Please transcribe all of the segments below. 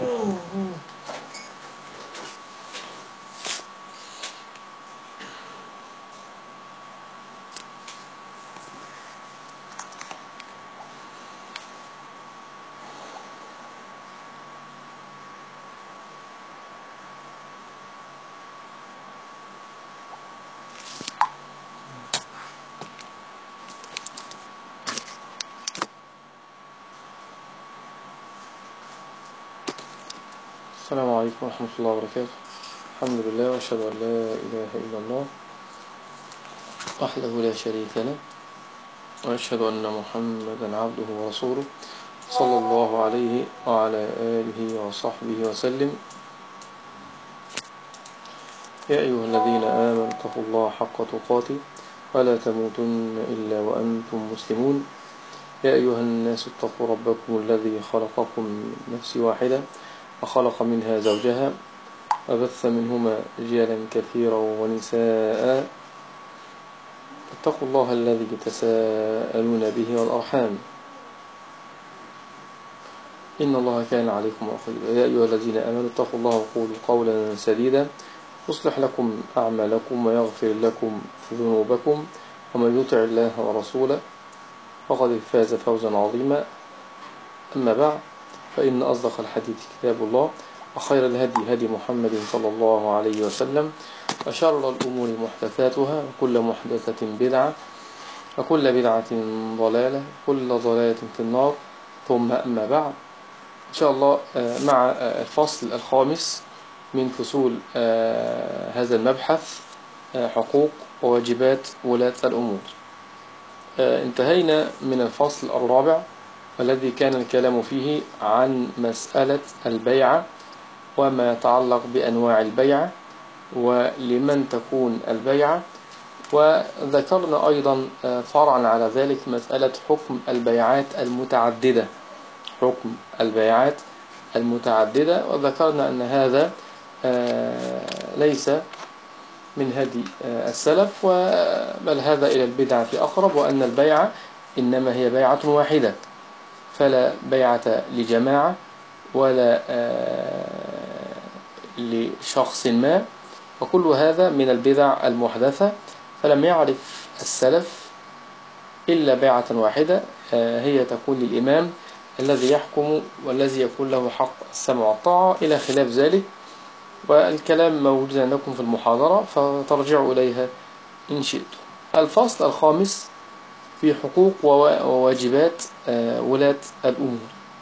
السلام عليكم ورحمة الله وبركاته. الحمد لله وأشهد أن لا إله إلا الله وحده لا شريك له، وأشهد أن محمدا عبده ورسوله صلى الله عليه وعلى آله وصحبه وسلم. يا أيها الذين آمنوا اتقوا الله حق تقاته ولا تموتن إلا وأنتم مسلمون. يا أيها الناس اتقوا ربكم الذي خلقكم من نفس واحدة وخلق منها زوجها وبث منهما رجالا كثيرا ونساء. اتقوا الله الذي تساءلون به والأرحام إن الله كان عليكم رقيبا. يا أيها الذين آمنوا اتقوا الله وقولوا قولا سديدا يصلح لكم أعمالكم ويغفر لكم ذنوبكم، ومن يطع الله ورسوله فقد فاز فوزا عظيما. أما بعد، فإن أصدق الحديث كتاب الله، وخير الهدي هدي محمد صلى الله عليه وسلم، وشر الأمور محدثاتها، وكل محدثة بدعة، وكل بدعة ضلالة، كل ضلالة في النار. ثم أما بعد، إن شاء الله مع الفصل الخامس من فصول هذا المبحث، حقوق وواجبات ولاة الأمور. انتهينا من الفصل الرابع والذي كان الكلام فيه عن مسألة البيعة وما يتعلق بأنواع البيعة ولمن تكون البيعة، وذكرنا أيضا فرعا على ذلك مسألة حكم البيعات المتعددة، حكم البيعات المتعددة، وذكرنا أن هذا ليس من هدي السلف، بل هذا إلى البدعة أقرب، وأن البيعة إنما هي بيعة واحدة، فلا بيعة لجماعة ولا لشخص ما، وكل هذا من البدع المحدثة. فلم يعرف السلف إلا بيعة واحدة، هي تكون للإمام الذي يحكم والذي يكون له حق السمع والطاعة إلى خلاف ذلك، والكلام موجود عندكم في المحاضرة فترجعوا إليها إن شئتم. الفصل الخامس في حقوق وواجبات ولاة الأمور.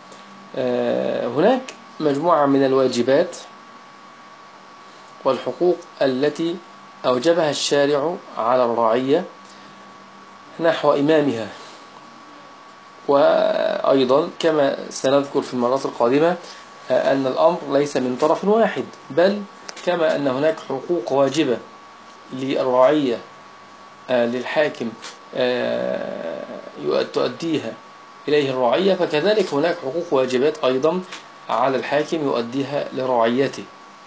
هناك مجموعة من الواجبات والحقوق التي أوجبها الشارع على الرعية نحو إمامها، وأيضا كما سنذكر في المرات القادمة أن الأمر ليس من طرف واحد، بل كما أن هناك حقوق واجبة للرعية للحاكم تؤديها إليه الرعية، فكذلك هناك حقوق واجبات أيضا على الحاكم يؤديها لرعيته،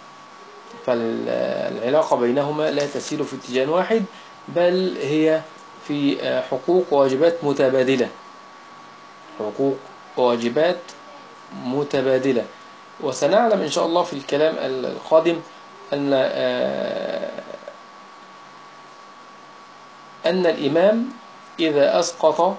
فالعلاقة بينهما لا تسير في اتجاه واحد، بل هي في حقوق وواجبات متبادلة، حقوق وواجبات متبادلة. وسنعلم إن شاء الله في الكلام القادم أن الإمام إذا أسقط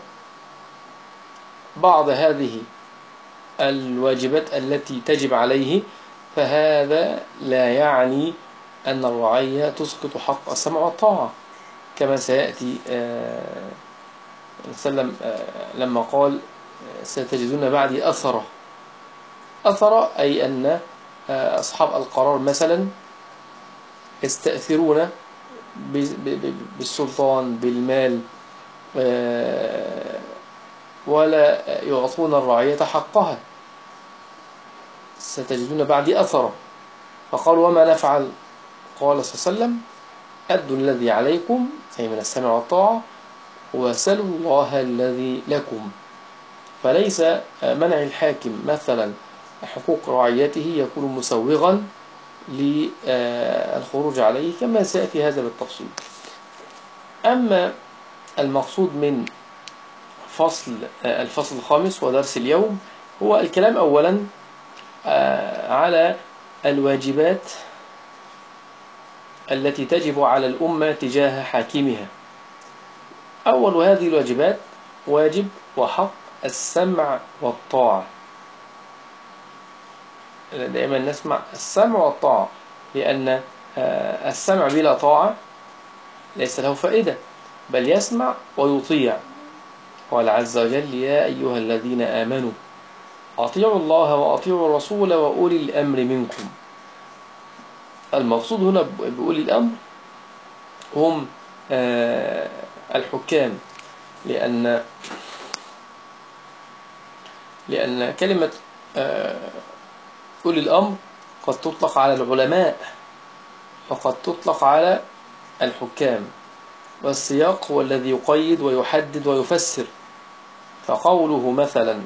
بعض هذه الواجبات التي تجب عليه، فهذا لا يعني أن الرعية تسقط حق السمع والطاعة، كما سيأتي وسلم لما قال ستجدون بعدي أثر، أي أن أصحاب القرار مثلا يستأثرون بالسلطان بالمال ولا يعطون الرعية حقها، ستجدون بعدي أثرا. فقال وما نفعل؟ قال صلى الله عليه وسلم أدوا الذي عليكم أي من السمع والطاعة وسلوا الله الذي لكم. فليس منع الحاكم مثلا حقوق رعيته يكون مسوغا للخروج عليه، كما سيأتي هذا بالتفصيل. أما المقصود من الفصل الخامس ودرس اليوم هو الكلام أولا على الواجبات التي تجب على الأمة تجاه حاكمها. أول هذه الواجبات واجب وحق السمع والطاعة. دائما نسمع السمع والطاعة، لأن السمع بلا طاعة ليس له فائدة، بل يسمع ويطيع. قال عز وجل: يا أيها الذين آمنوا أطيعوا الله وأطيعوا الرسول وأولي الأمر منكم. المقصود هنا بأولي الأمر هم الحكام، لأن كلمة أولي الأمر قد تطلق على العلماء وقد تطلق على الحكام، والسياق هو الذي يقيد ويحدد ويفسر. فقوله مثلا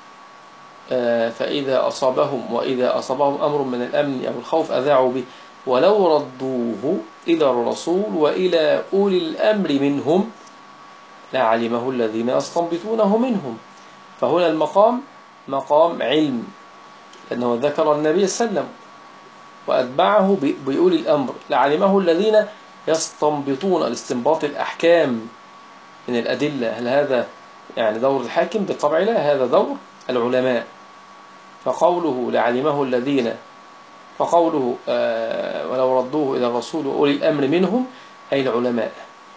وإذا أصابهم أمر من الأمن أو الخوف أذاعوا به ولو ردوه إلى الرسول وإلى أولي الأمر منهم لعلمه الذين يستنبطونه منهم. فهنا المقام مقام علم، لأنه ذكر النبي صلى الله عليه وسلم وأتبعه بأولي الأمر، لعلمه الذين يستنبطون الاستنباط الأحكام من الأدلة. هل هذا يعني دور الحاكم؟ بالطبع لا، هذا دور العلماء. فقوله لعلمه الذين، فقوله ولو ردوه إلى الرسول وأولي الأمر منهم أي العلماء.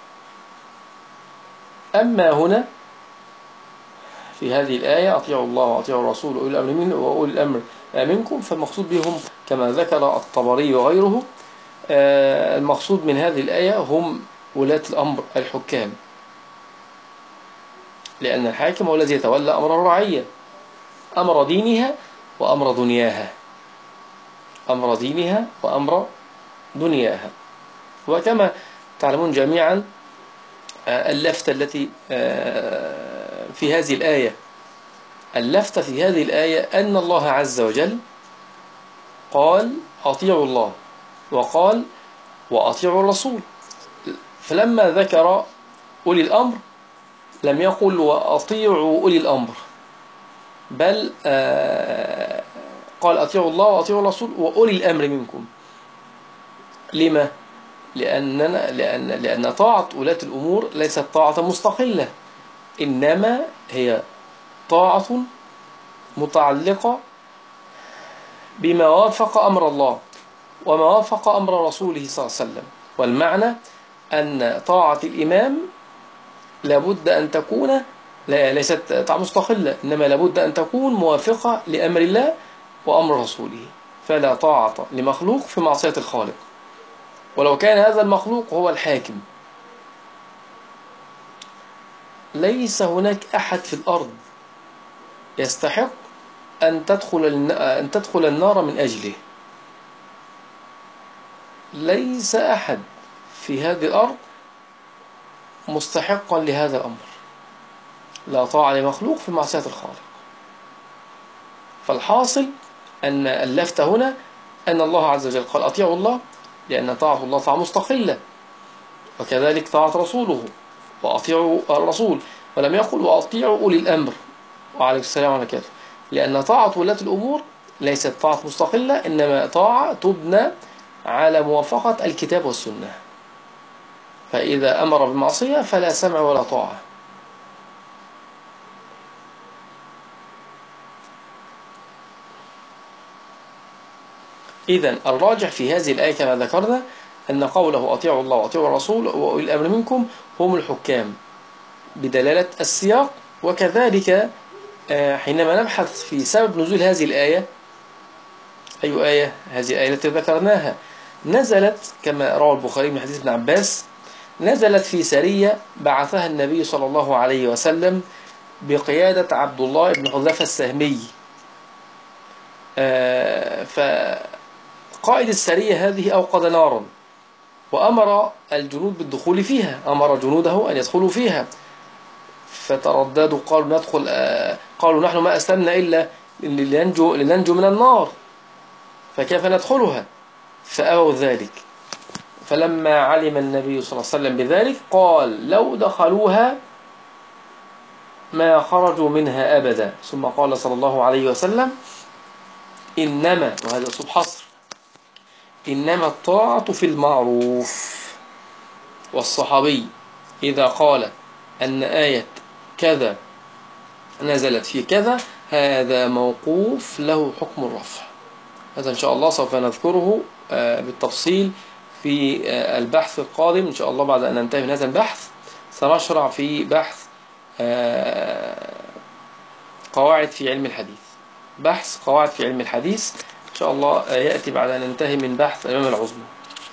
أما هنا في هذه الآية أطيعوا الله وأطيعوا الرسول وأولي الأمر منكم، فالمقصود بهم كما ذكر الطبري وغيره المقصود من هذه الآية هم ولاة الأمر الحكام، لأن الحاكم هو الذي يتولى أمر الرعية، أمر دينها وأمر دنياها، أمر دينها وأمر دنياها. وكما تعلمون جميعا اللفتة التي في هذه الآية، اللفتة في هذه الآية أن الله عز وجل قال أطيعوا الله وقال وأطيعوا الرسول، فلما ذكر أولي الأمر لم يقل وأطيعوا أولي الأمر، بل قال أطيعوا الله وأطيعوا الرسول وأولي الأمر منكم. لما؟ لأن طاعة ولاة الأمور ليست طاعة مستقلة، إنما هي طاعة متعلقة بما وافق أمر الله وما وافق أمر رسوله صلى الله عليه وسلم. والمعنى أن طاعة الإمام لابد أن تكون ليست طاعة مستقلة، إنما لابد أن تكون موافقة لأمر الله وأمر رسوله. فلا طاعة لمخلوق في معصية الخالق، ولو كان هذا المخلوق هو الحاكم. ليس هناك أحد في الأرض يستحق أن تدخل النار من أجله. ليس أحد في هذه الأرض مستحقا لهذا الأمر. لا طاعة لمخلوق في معصية الخالق. فالحاصل أن اللفت هنا أن الله عز وجل قال أطيعوا الله، لأن طاعة الله طاعة مستقلة، وكذلك طاعة رسوله وأطيعوا الرسول، ولم يقل وأطيعوا أولي الأمر وعليكم السلام عليكم، لأن طاعة ولاة الأمور ليست طاعة مستقلة، إنما طاعة تبنى على موافقة الكتاب والسنة. فإذا أمر بمعصية فلا سمع ولا طاعة. إذن الراجح في هذه الآية كما ذكرنا أن قوله أطيعوا الله وأطيعوا الرسول وأولي الأمر منكم هم الحكام بدلالة السياق. وكذلك حينما نبحث في سبب نزول هذه الآية، أي آية؟ هذه الآية التي ذكرناها نزلت كما روى البخاري من حديث ابن عباس، نزلت في سرية بعثها النبي صلى الله عليه وسلم بقيادة عبد الله بن حذافة السهمي. فقائد السرية هذه أوقد نارا وأمر الجنود بالدخول فيها، أمر جنوده أن يدخلوا فيها، فترددوا قالوا ندخل، قالوا نحن ما أسلمنا إلا لننجو من النار، فكيف ندخلها؟ فأبوا ذلك. فلما علم النبي صلى الله عليه وسلم بذلك قال لو دخلوها ما خرجوا منها أبدا. ثم قال صلى الله عليه وسلم إنما، وهذا أسلوب حصر، إنما الطاعة في المعروف. والصحابي إذا قال أن آية كذا نزلت في كذا، هذا موقوف له حكم الرفع. هذا إن شاء الله سوف نذكره بالتفصيل في البحث القادم إن شاء الله. بعد أن ننتهي من هذا البحث سنشرع في بحث قواعد في علم الحديث. بحث قواعد في علم الحديث إن شاء الله يأتي بعد أن ننتهي من بحث الإمام العظمى.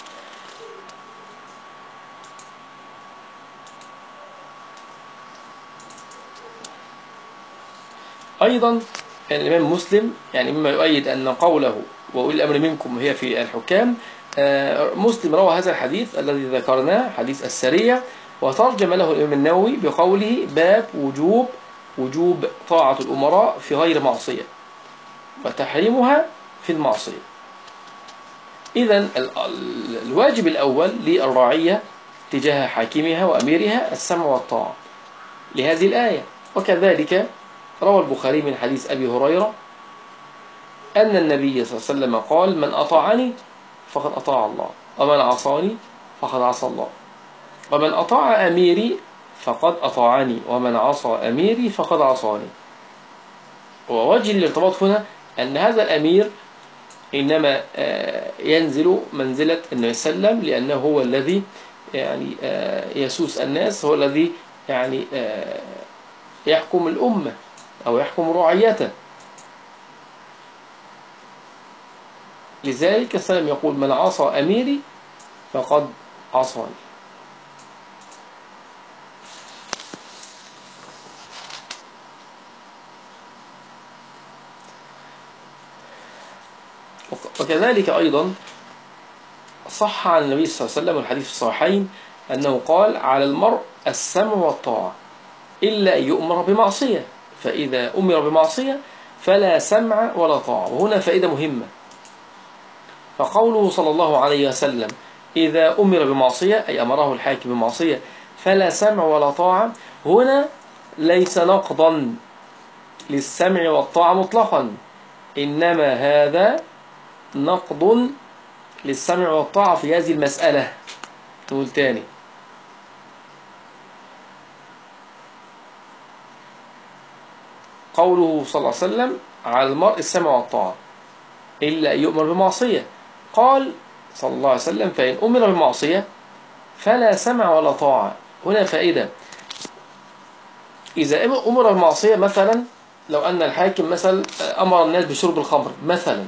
أيضا الإمام مسلم يعني مما يؤيد أن قوله وأولي الأمر منكم هي في الحكام، مسلم روى هذا الحديث الذي ذكرناه، حديث السرية، وترجم له الإمام النووي بقوله باب وجوب طاعة الأمراء في غير معصية وتحريمها في المعصية. إذن الواجب الأول للرعية تجاه حاكمها وأميرها السمع والطاعة لهذه الآية. وكذلك روى البخاري من حديث أبي هريرة أن النبي صلى الله عليه وسلم قال من أطاعني فقد أطاع الله، ومن عصاني فقد عصى الله، ومن أطاع أميري فقد أطاعني، ومن عصى أميري فقد عصاني. ووجه الارتباط هنا أن هذا الأمير إنما ينزل منزلة النبي صلى الله عليه وسلم، لأنه هو الذي يعني يسوس الناس، هو الذي يعني يحكم الأمة أو يحكم رعيته. لذلك السلام يقول من عصى أميري فقد عصاني. وكذلك أيضا صح عن النبي صلى الله عليه وسلم الحديث في الصحيحين أنه قال على المرء السمع والطاعة إلا أن يؤمر بمعصية، فإذا أمر بمعصية فلا سمع ولا طاعة. وهنا فائدة مهمة، فقوله صلى الله عليه وسلم إذا أمر بمعصية أي أمره الحاكم بمعصية فلا سمع ولا طاعة، هنا ليس نقضا للسمع والطاعة مطلقا، إنما هذا نقض للسمع والطاعة في هذه المسألة. نقول تاني، قوله صلى الله عليه وسلم على المرء السمع والطاعة إلا أن يؤمر بمعصية، قال صلى الله عليه وسلم فإن أمر بمعصية فلا سمع ولا طاعة. هنا فائدة، إذا أمر بمعصية مثلا لو أن الحاكم مثلا أمر الناس بشرب الخمر مثلا،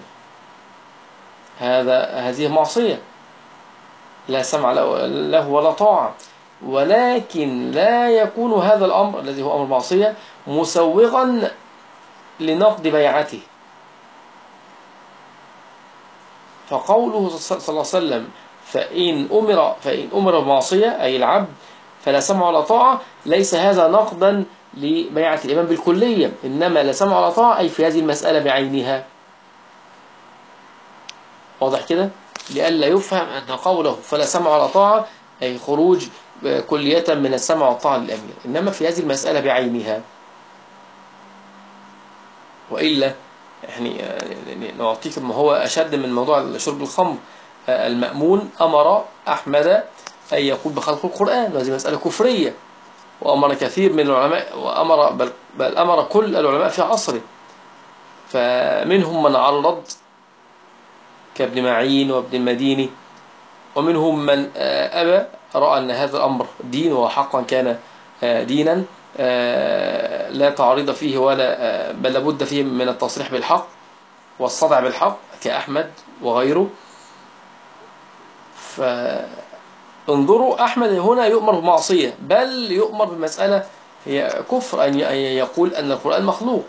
هذه معصية لا سمع له ولا طاعة، ولكن لا يكون هذا الأمر الذي هو أمر معصية مسوغا لنقض بيعته. فقوله صلى الله عليه وسلم فإن أمر بمعصية أي العبد فلا سمع ولا طاعة، ليس هذا نقضا لبيعة الإمام بالكلية، إنما لا سمع ولا طاعة أي في هذه المسألة بعينها. واضح كده؟ لئلا يفهم أن قوله فلا سمع ولا طاعة أي خروج كلية من السمع والطاعة للأمير، إنما في هذه المسألة بعينها. وإلا يعني نعطيكم ما هو أشد من موضوع شرب الخمر. المأمون أمر أحمد أن يقول بخلق القرآن، وهذه مسألة كفرية، وأمر كثير من العلماء، بل أمر كل العلماء في عصره، فمنهم من عرض كابن معين وابن المديني، ومنهم من أبى، رأى أن هذا الأمر دين وحقا كان دينا لا تعارض فيه ولا بل لابد فيه من التصريح بالحق والصدع بالحق كأحمد وغيره. فانظروا أحمد هنا يؤمر بمعصية، بل يؤمر بمسألة هي كفر، أن يقول أن القرآن مخلوق.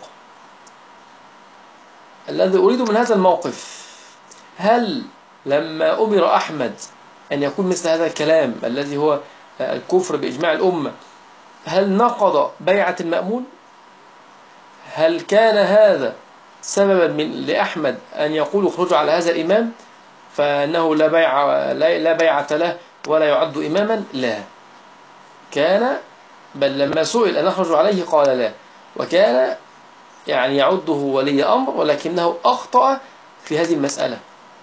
الذي أريد من هذا الموقف، هل لما أمر أحمد أن يكون مثل هذا الكلام الذي هو الكفر بإجماع الأمة، هل نقض بيعة المأمون؟ هل كان هذا سببا لأحمد أن يقول اخرجوا على هذا الإمام فأنه لا بيعة له ولا يعد إماما؟ لا، كان بل لما سئل أن يخرج عليه قال لا، وكان يعني يعده ولي أمر، ولكنه أخطأ في هذه المسألة؟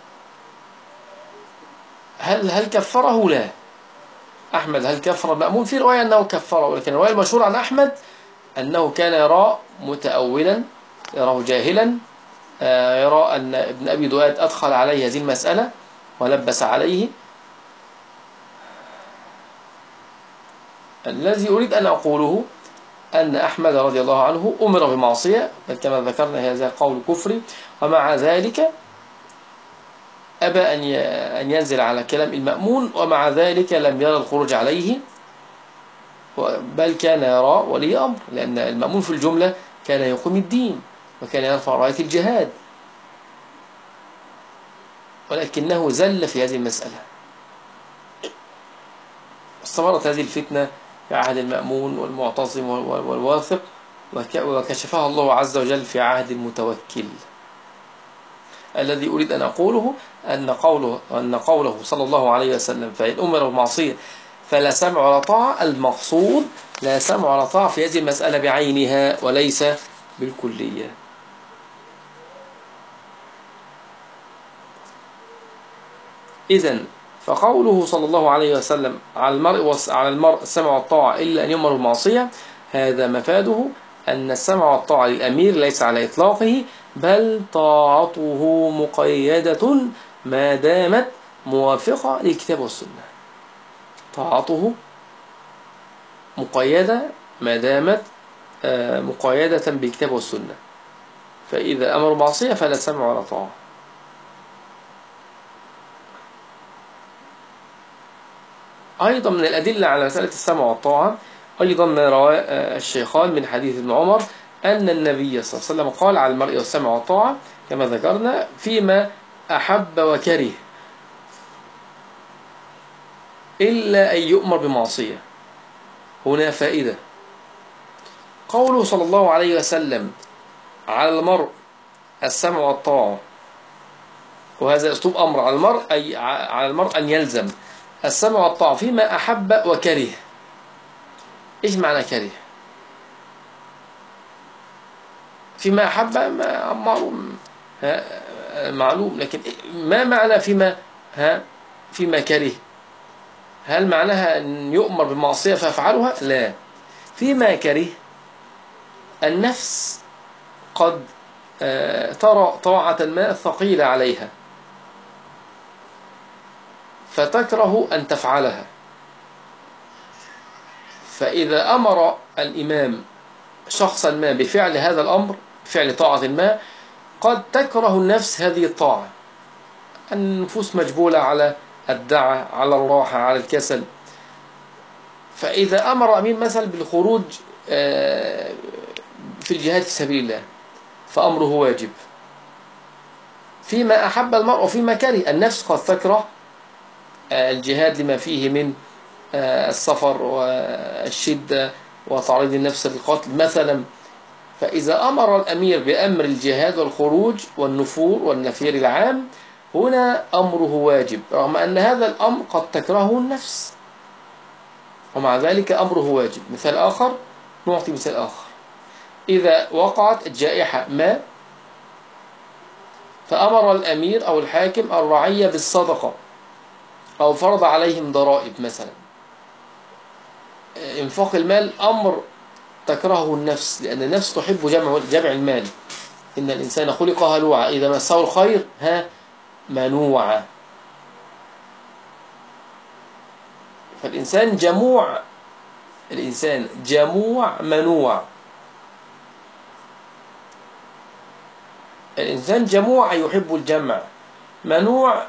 هل كفره؟ لا. أحمد هل كفر المأمون؟ في رواية أنه كفره، ولكن الرواية المشهورة عن أحمد أنه كان يرى متأولا، يراه جاهلا، يرى أن ابن أبي دؤاد أدخل عليه هذه المسألة ولبس عليه. الذي أريد أن أقوله أن أحمد رضي الله عنه أمر بمعصية، بل كما ذكرنا هذا قول كفري، ومع ذلك أبى أن ينزل على كلام المأمون، ومع ذلك لم يرى الخروج عليه، بل كان يرى ولي أمر، لأن المأمون في الجملة كان يقوم الدين وكان يرفع راية الجهاد، ولكنه زل في هذه المسألة. استمرت هذه الفتنة في عهد المأمون والمعتصم والواثق، وكشفها الله عز وجل في عهد المتوكل. الذي أريد أن أقوله أن قوله صلى الله عليه وسلم فإن أمر بالمعصية فلا سمع ولا طاعة، المقصود لا سمع ولا طاعة في هذه المسألة بعينها وليس بالكلية. إذن فقوله صلى الله عليه وسلم على المرء السمع والطاعة إلا أن يؤمر بالمعصية، هذا مفاده أن السمع والطاعة للأمير ليس على إطلاقه، بل طاعته مقيدة ما دامت موافقة للكتاب والسنة. طاعته مقيدة ما دامت مقيدة بالكتاب والسنة، فإذا أمر معصية فلا سمع ولا طاعة. أيضا من الأدلة على مسألة السمع والطاعة أيضا ما رواه الشيخان من حديث ابن عمر أن النبي صلى الله عليه وسلم قال على المرء والسمع والطاعة كما ذكرنا فيما أحب وكره إلا أن يؤمر بمعصية. هنا فائدة، قوله صلى الله عليه وسلم على المرء السمع والطاعة، وهذا أسلوب أمر على المرء، أي على المرء أن يلزم السمع والطاعة فيما أحب وكره. إيش معنى كره؟ فيما أحب معلوم، لكن ما معنى فيما كره؟ هل معناها أن يؤمر بالمعصية فيفعلها؟ لا. فيما كره النفس قد ترى طاعة ما ثقيلة عليها فتكره أن تفعلها، فإذا أمر الإمام شخصا ما بفعل هذا الأمر، بفعل طاعة ما، قد تكره النفس هذه الطاعة. النفوس مجبولة على الدعة، على الراحة، على الكسل. فإذا أمر أمين مثلا بالخروج في الجهاد في سبيل الله فأمره واجب فيما أحب المرء وفيما كره. النفس قد تكره الجهاد لما فيه من السفر والشدة وتعريض النفس للقتل مثلا، فإذا أمر الأمير بأمر الجهاد والخروج والنفور والنفير العام، هنا أمره واجب، رغم أن هذا الأمر قد تكرهه النفس، ومع ذلك أمره واجب. مثال آخر، نعطي مثال آخر، إذا وقعت جائحة ما فأمر الأمير أو الحاكم الرعية بالصدقة أو فرض عليهم ضرائب مثلا، إنفاق المال أمر تكرهه النفس، لأن النفس تحب جمع المال. إن الإنسان خلق هلوعا إذا مسه الخير منوعا. فالإنسان جموع، الإنسان جموع منوع. الإنسان جموع يحب الجمع، منوع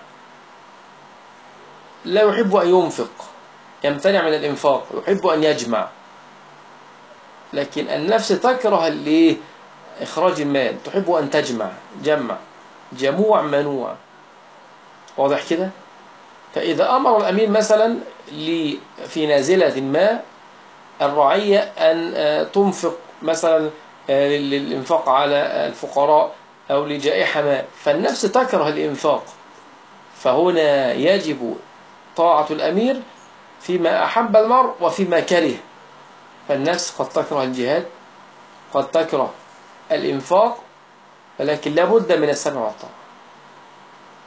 لا يحب أن ينفق، يمتنع من الإنفاق، يحب أن يجمع. لكن النفس تكره إخراج المال، تحب أن تجمع، جموع منوع. واضح كده؟ فإذا أمر الأمير مثلا في نازلة ما الرعية أن تنفق مثلا للإنفاق على الفقراء أو لجائحة ما، فالنفس تكره الإنفاق، فهنا يجب طاعة الأمير فيما أحب المرء وفيما كره. فالنفس قد تكره الجهاد، قد تكره الإنفاق، ولكن لا بد من السمع والطاعة.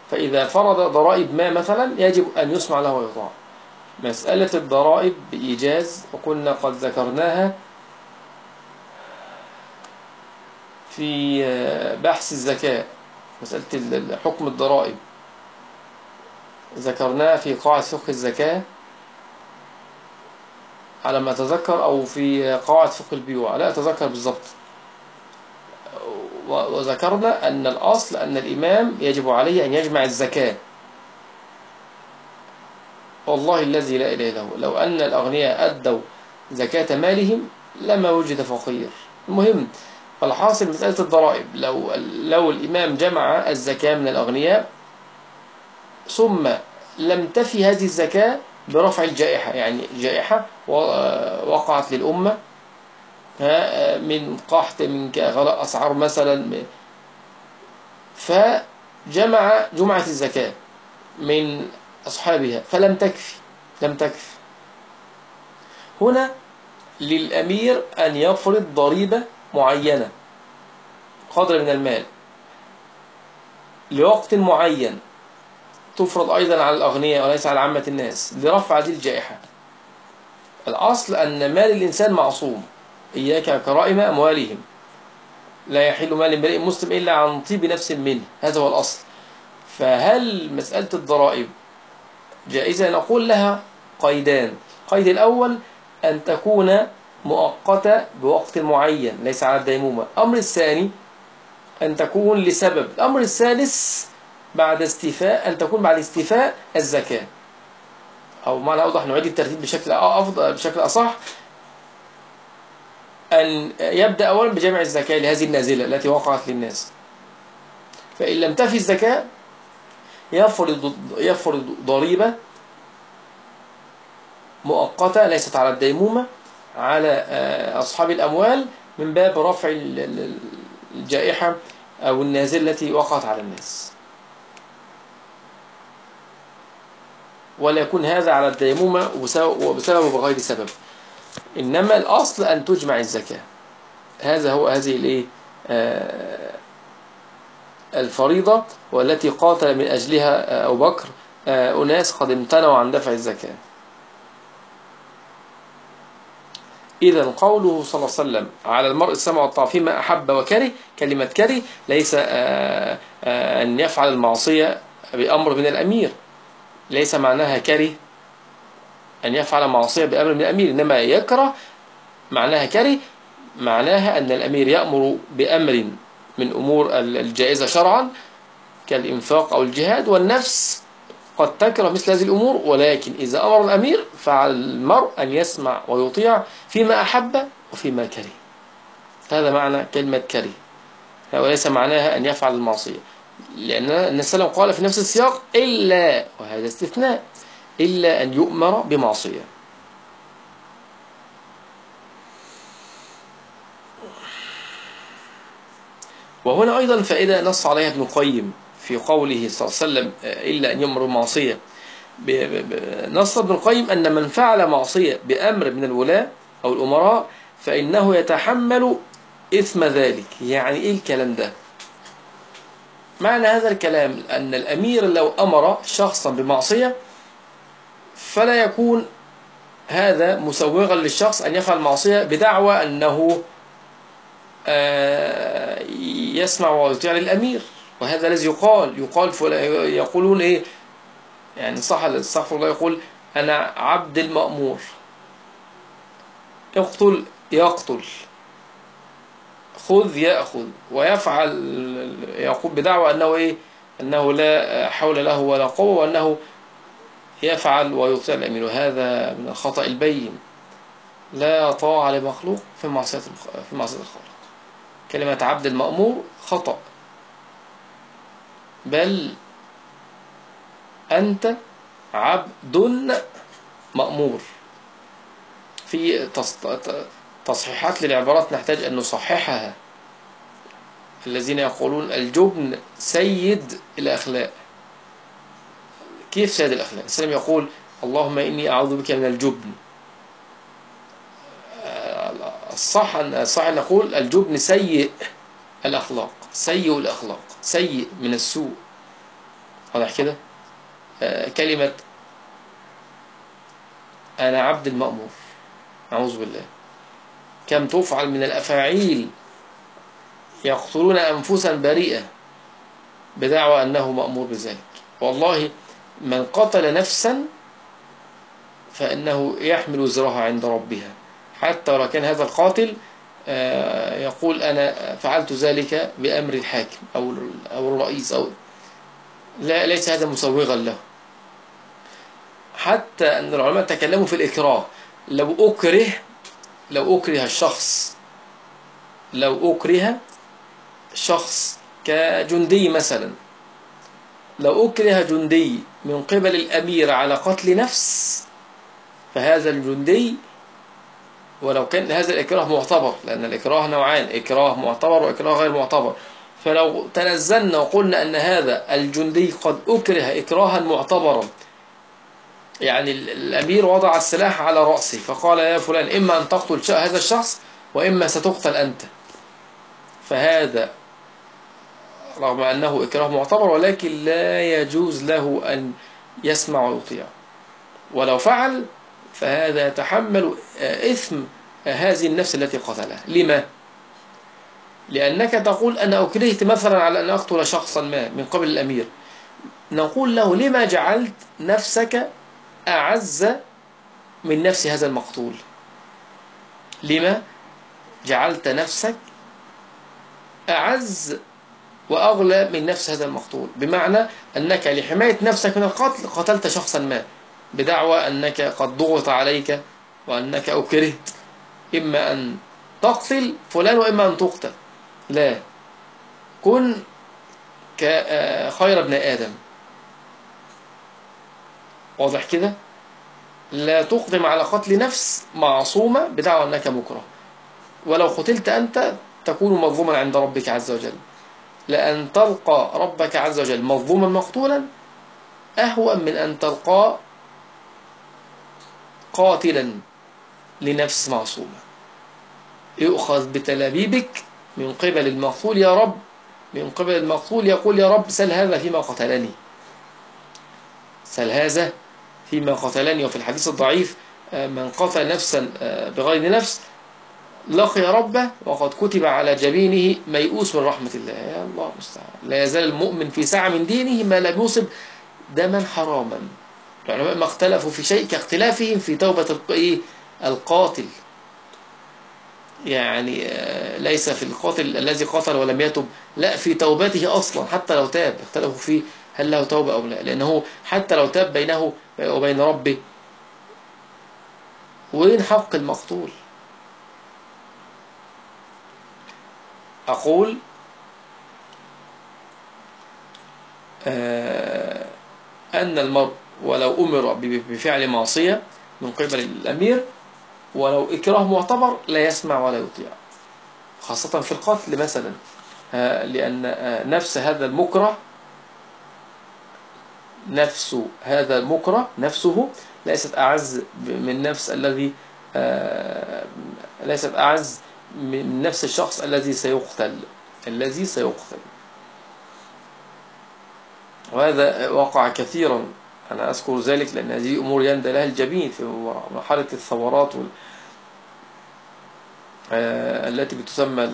فإذا فرض ضرائب ما مثلا يجب أن يسمع له ويطاع. مسألة الضرائب بإيجاز وكنا قد ذكرناها في بحث الزكاة، مسألة حكم الضرائب ذكرناها في قاعدة فقه الزكاة على ما أتذكر، أو في قواعد فقه البيوع، لا أتذكر بالضبط. وذكرنا أن الأصل أن الإمام يجب عليه أن يجمع الزكاة. والله الذي لا إله إلا هو لو أن الأغنياء أدوا زكاة مالهم لما وجد فقير. المهم، فالحاصل مسألة الضرائب، لو الإمام جمع الزكاة من الأغنياء ثم لم تفي هذه الزكاة برفع الجائحة، يعني جائحة وقعت للأمة من قحط، من غلاء أسعار مثلا، جمعت الزكاة من أصحابها فلم تكفي، لم تكفي. هنا للأمير أن يفرض ضريبة معينة قدر من المال لوقت معين، تفرض أيضا على الأغنياء وليس على عامة الناس لرفع هذه الجائحة. الأصل أن مال الإنسان معصوم، إياك كرائم أموالهم، لا يحل مال امرئ مسلم إلا عن طيب نفس منه، هذا هو الأصل. فهل مسألة الضرائب جائزة؟ نقول لها قيدان. قيد الأول أن تكون مؤقتة بوقت معين ليس على الديمومة. الأمر الثاني أن تكون لسبب. الأمر الثالث أن تكون بعد استيفاء الزكاة، أو معنى أوضح نعيد الترتيب بشكل أفضل، بشكل أصح، أن يبدأ أولا بجمع الزكاة لهذه النازلة التي وقعت للناس. فإن لم تفي الزكاة يفرض ضريبة مؤقتة ليست على الديمومة على أصحاب الأموال من باب رفع الجائحة أو النازلة التي وقعت على الناس، ولا يكون هذا على الديمومة وبسبب بغير سبب. إنما الأصل أن تجمع الزكاة. هذه الفريضة، والتي قاتل من أجلها أبو بكر أناس قد امتنعوا عن دفع الزكاة. إذن قوله صلى الله عليه وسلم على المرء السمع والطاعة فيما أحب وكره، كلمة كره ليس أن يفعل المعصية بأمر من الأمير، ليس معناها كره أن يفعل معصية بأمر من الأمير، إنما يكره معناها كره، معناها أن الأمير يأمر بأمر من أمور الجائزة شرعا كالإنفاق أو الجهاد، والنفس قد تكره مثل هذه الأمور، ولكن إذا أمر الأمير فعلى المرء أن يسمع ويطيع فيما أحب وفيما كره. هذا معنى كلمة كره، وليس معناها أن يفعل المعصية، لأن النبي صلى الله عليه وسلم قال في نفس السياق إلا، وهذا استثناء، إلا أن يؤمر بمعصية. وهنا أيضا فائدة نص عليها ابن القيم في قوله صلى الله عليه وسلم إلا أن يؤمر بمعصية. نص ابن القيم أن من فعل معصية بأمر من الولاة أو الأمراء فإنه يتحمل إثم ذلك. يعني إيه الكلام ده؟ معنى هذا الكلام أن الأمير لو أمر شخصا بمعصية فلا يكون هذا مسوغا للشخص أن يفعل معصية بدعوى أنه يسمع ويطيع للأمير. وهذا الذي يقولون إيه؟ يعني صح استغفر الله، يقول أنا عبد المأمور، اقتل يقتل، خذ يأخذ، ويفعل، يقول بدعوى أنه إيه؟ أنه لا حول له ولا قوة، وأنه يفعل ويطيع الأمير. وهذا من الخطأ البين، لا طاعة لمخلوق في معصية الخالق. كلمة عبد المأمور خطأ، بل أنت عبد مأمور. في تصحيحات للعبارات نحتاج أن نصححها. الذين يقولون الجبن سيد الأخلاق. كيف سيد الأخلاق؟ السلام يقول اللهم إني أعوذ بك من الجبن. الصح أن نقول الجبن سيء الأخلاق، سيء الأخلاق، سيء من السوء. واضح كده؟ كلمة أنا عبد المأمور، أعوذ بالله، كم تفعل من الأفاعيل يقتلون أنفسا بريئة بدعوى أنه مأمور بذلك. والله من قتل نفسا فإنه يحمل وزرها عند ربها، حتى لو كان هذا القاتل يقول أنا فعلت ذلك بأمر الحاكم أو الرئيس، أو لا، ليس هذا مسوغا له. حتى أن العلماء تكلموا في الإكراه. لو أكره الشخص، لو أكره شخص كجندي مثلا، لو أكره جندي من قبل الأمير على قتل نفس، فهذا الجندي، ولو كان هذا الإكراه معتبر، لأن الإكراه نوعان، إكراه معتبر وإكراه غير معتبر، فلو تنزلنا وقلنا أن هذا الجندي قد أكره إكراها معتبرا، يعني الأمير وضع السلاح على رأسه فقال يا فلان إما أن تقتل هذا الشخص وإما ستقتل أنت، فهذا رغم أنه إكراه معتبر ولكن لا يجوز له أن يسمع ويطيع، ولو فعل فهذا يتحمل إثم هذه النفس التي قتلها. لما؟ لأنك تقول أنا أكرهت مثلا على أن أقتل شخصا ما من قبل الأمير، نقول له لما جعلت نفسك أعز من نفس هذا المقتول؟ لما جعلت نفسك أعز وأغلى من نفس هذا المقتول؟ بمعنى أنك لحماية نفسك من القتل قتلت شخصا ما بدعوى أنك قد ضغط عليك وأنك أكرهت إما أن تقتل فلان وإما أن تقتل. لا، كن خير ابن آدم، واضح كده؟ لا تقدم على قتل نفس معصومة بدعوى أنك مكره، ولو قتلت أنت تكون مظلوما عند ربك عز وجل، لأن تلقى ربك عز وجل مظلوما مقتولا أهون من أن تلقى قاتلا لنفس معصومة يؤخذ بتلابيبك من قبل المقتول. يا رب، من قبل المقتول يقول يا رب سل هذا فيما قتلني، سل هذا فيما قتلني. وفي الحديث الضعيف من قتل نفسا بغير نفس لقي ربه وقد كتب على جبينه ميؤوس من رحمة الله. يا الله المستعان. لا يزال المؤمن في سعة من دينه ما لم يصب دما حراما. العلماء ما اختلفوا في شيء كاختلافهم في توبة القاتل، يعني ليس في القاتل الذي قتل ولم يتب، لا، في توبته أصلا حتى لو تاب. اختلفوا فيه هل له توبة أو لا، لأنه حتى لو تاب بينه وبين ربه، وين حق المقتول؟ أقول أن المرء ولو أمر بفعل معصية من قبل الأمير ولو إكراه معتبر لا يسمع ولا يطيع، خاصة في القتل مثلا، لأن نفس هذا المكره، نفسه ليست أعز من نفس الذي ليست أعز من نفس الشخص الذي سيقتل. وهذا وقع كثيرا، أنا أذكر ذلك لأن هذه أمور يندى لها الجبين في مرحلة الثورات التي بتسمى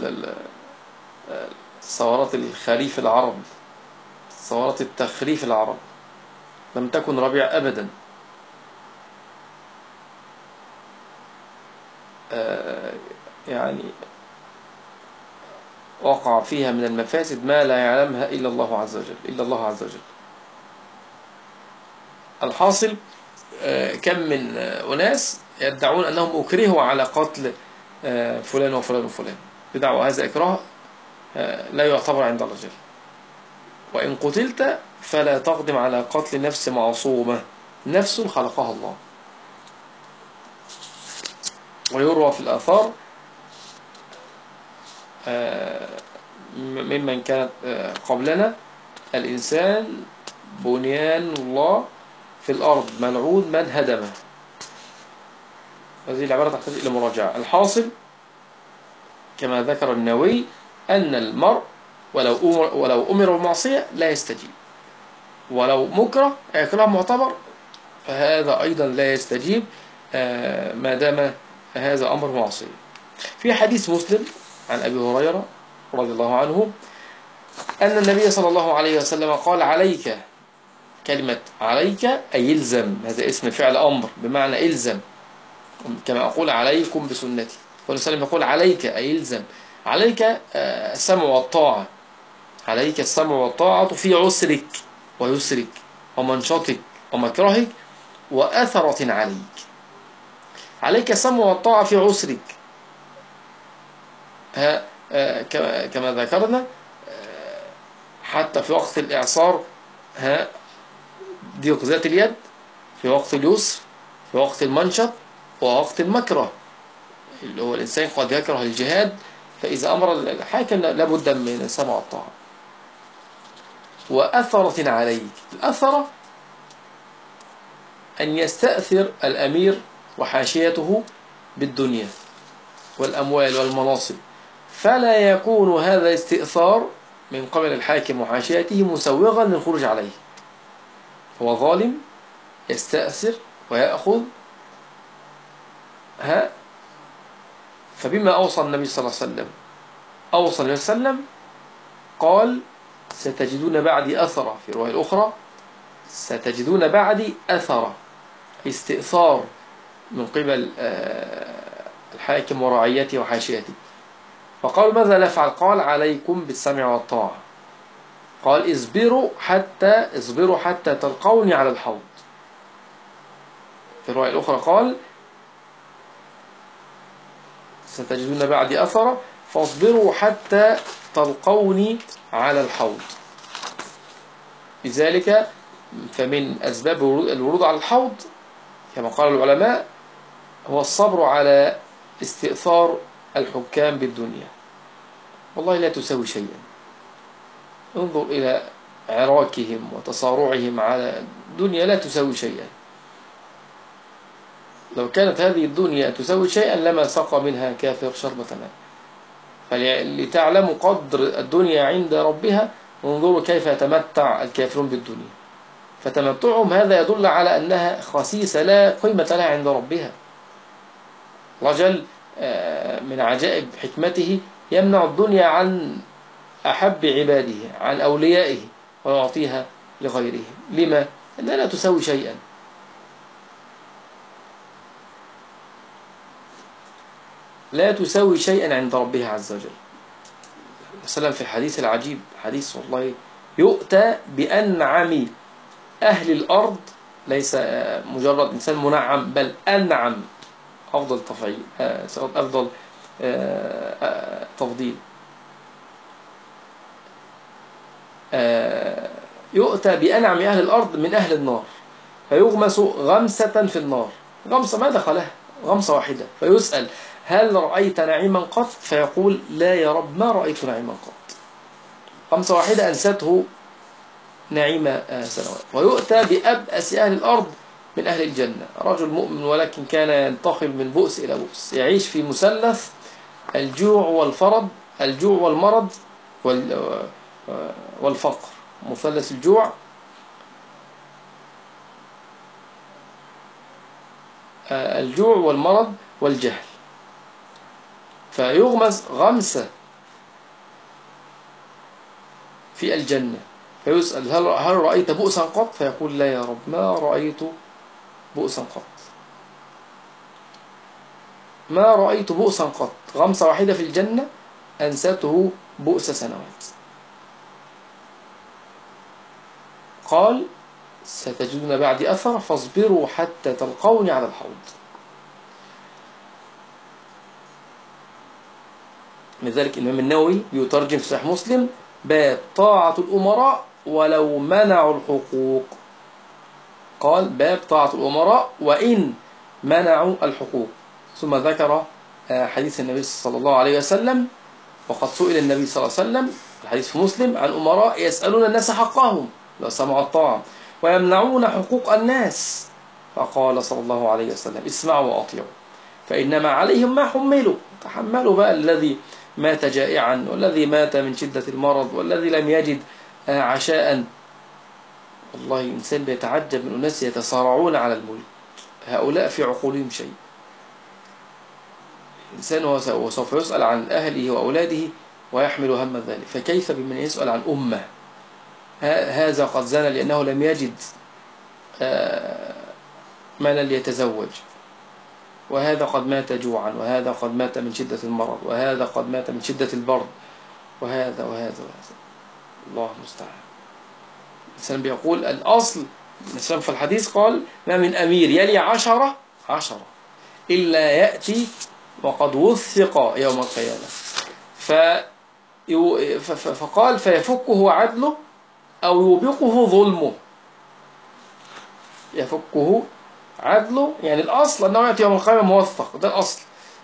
ثورات الخريف العرب، ثورات التخريف العرب، لم تكن ربيع أبدا. يعني وقع فيها من المفاسد ما لا يعلمها إلا الله عز وجل. الحاصل كم من أناس يدعون أنهم أكرهوا على قتل فلان وفلان وفلان بدعوى هذا إكراه لا يعتبر عند الرجل. وإن قتلت فلا تقدم على قتل نفس معصومة، نفس خلقها الله. ويروى في الآثار ممن كانت قبلنا الإنسان بنيان الله في الأرض ملعون من هدمه. هذه العبارة تحتاج إلى مراجعة. الحاصل كما ذكر النووي أن المرء ولو أمر بالمعصية لا يستجيب، ولو مكره إكراه معتبر فهذا أيضا لا يستجيب ما دام هذا أمر معصية. في حديث مسلم عن أبي هريرة رضي الله عنه أن النبي صلى الله عليه وسلم قال عليك، كلمة عليك أي يلزم، هذا اسم فعل أمر بمعنى إلزم، كما أقول عليكم بسنتي. وسلم يقول عليك أي يلزم، عليك السمع والطاعة، عليك السمع والطاعة في عسرك ويسرك ومنشطك ومكرهك وأثرة عليك. عليك السمع والطاعة في عسرك، كما ذكرنا حتى في وقت الإعصار ضيق ذات اليد، في وقت اليسر، في وقت المنشط ووقت المكره، اللي هو الإنسان قد يكره الجهاد، فإذا أمر الحاكم لابد من السمع والطاعة. وأثرة عليك، الأثرة أن يستأثر الأمير وحاشيته بالدنيا والأموال والمناصب، فلا يكون هذا استئثار من قبل الحاكم وحاشيته مسوغا للخروج عليه. هو ظالم يستأثر ويأخذ فبما أوصى النبي صلى الله عليه وسلم، أوصى النبي صلى الله عليه وسلم قال ستجدون بعدي أثرة، في رواية الأخرى ستجدون بعدي أثرة، استئثار من قبل الحاكم ورعيته وحاشيته. فقالوا ماذا نفعل؟ قال عليكم بالسمع والطاعة. قال اصبروا حتى تلقوني على الحوض. في الرواية الأخرى قال ستجدون بعدي أثرة فاصبروا حتى تلقوني على الحوض. لذلك فمن أسباب الورود على الحوض كما قال العلماء هو الصبر على استئثار الحكام بالدنيا. والله لا تساوي شيئا، انظر إلى عراكهم وتصارعهم على الدنيا، لا تساوي شيئا. لو كانت هذه الدنيا تساوي شيئا لما سقى منها كافر شربة ماء. فلتعلموا قدر الدنيا عند ربها انظروا كيف يتمتع الكافرون بالدنيا، فتمتعهم هذا يدل على أنها خسيسة لا قيمة لها عند ربها. الله جل من عجائب حكمته يمنع الدنيا عن أحب عباده، عن أوليائه، ويعطيها لغيرهم. لما؟ لأنها لا تساوي شيئا. لا تساوي شيئا عند ربها عز وجل. مثلا في الحديث العجيب، حديث والله يؤتى بأنعم أهل الأرض، ليس مجرد إنسان منعم بل أنعم، أفضل تفعيل، أفضل تفضيل. يؤتى بأنعم أهل الأرض من أهل النار فيغمس غمسة في النار. غمسة ما دخلها، غمسة واحدة، فيسأل هل رأيت نعيما قط؟ فيقول لا يا رب ما رأيت نعيما قط. غمسة واحدة أنسته نعيم سنوات. ويؤتى بأبأس أهل الأرض من أهل الجنة، رجل مؤمن ولكن كان ينتقل من بؤس إلى بؤس، يعيش في مثلث الجوع والفرض، الجوع والمرض والفقر. مثلث الجوع، الجوع والمرض والجهل. فيغمس غمسة في الجنة فيسأل هل رأيت بؤسا قط؟ فيقول لا يا رب ما رأيت بؤسا قط، ما رأيت بؤسا قط. غمسة واحدة في الجنة أنسته بؤس سنوات. قال ستجدون بعدي أثر فاصبروا حتى تلقوني على الحوض. من ذلك الإمام النووي يترجم في صحيح مسلم باب طاعة الأمراء ولو منعوا الحقوق. قال باب طاعة الأمراء وإن منعوا الحقوق. ثم ذكر حديث النبي صلى الله عليه وسلم، وقد سئل النبي صلى الله عليه وسلم الحديث في مسلم عن أمراء يسألون الناس حقهم لو سمعوا الطاعة ويمنعون حقوق الناس، فقال صلى الله عليه وسلم اسمعوا وأطيعوا فإنما عليهم ما حملوا. تحملوا بقى الذي مات جائعا، والذي مات من شدة المرض، والذي لم يجد عشاء والله إنسان بيتعجب من أناس يتصارعون على الملك، هؤلاء في عقولهم شيء. إنسان وسوف يسأل عن أهله وأولاده ويحمل هم ذلك، فكيف بمن يسأل عن أمة؟ هذا قد زنى لأنه لم يجد مالا ليتزوج، وهذا قد مات جوعا، وهذا قد مات من شدة المرض، وهذا قد مات من شدة البرد، وهذا وهذا وهذا. الله المستعان. الإنسان بيقول الأصل الإسلام في الحديث قال: ما من أمير يلي عشرة إلا يأتي وقد وثق يوم القيامة. فقال: فيفكه عدله أو يوبقه ظلمه. يفكه عدله، يعني الأصل أنه يأتي يوم القيامة موثق، ده الأصل.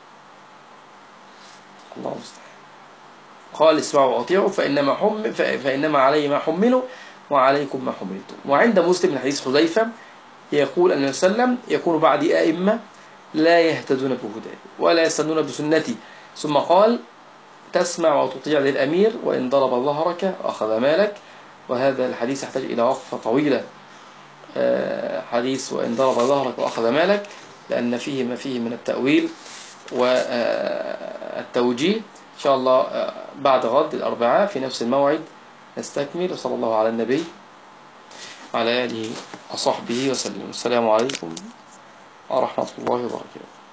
الله المستعان. قال: اسمعوا وأطيعوا فإنما علي ما حملوا وعليكم ما حملتم. وعند مسلم من حديث حذيفة يقول أن النبي صلى الله عليه وسلم: يكون بعدي أئمة لا يهتدون بهداي ولا يستنون بسنتي. ثم قال: تسمع وتطيع للأمير وإن ضرب ظهرك وأخذ مالك. وهذا الحديث يحتاج إلى وقفة طويلة، حديث وإن ضرب ظهرك وأخذ مالك، لأن فيه ما فيه من التأويل والتوجيه. إن شاء الله بعد غد الأربعاء في نفس الموعد نستكمل. وصلى الله على النبي وعلى آله وصحبه وسلم. السلام عليكم ورحمة الله وبركاته.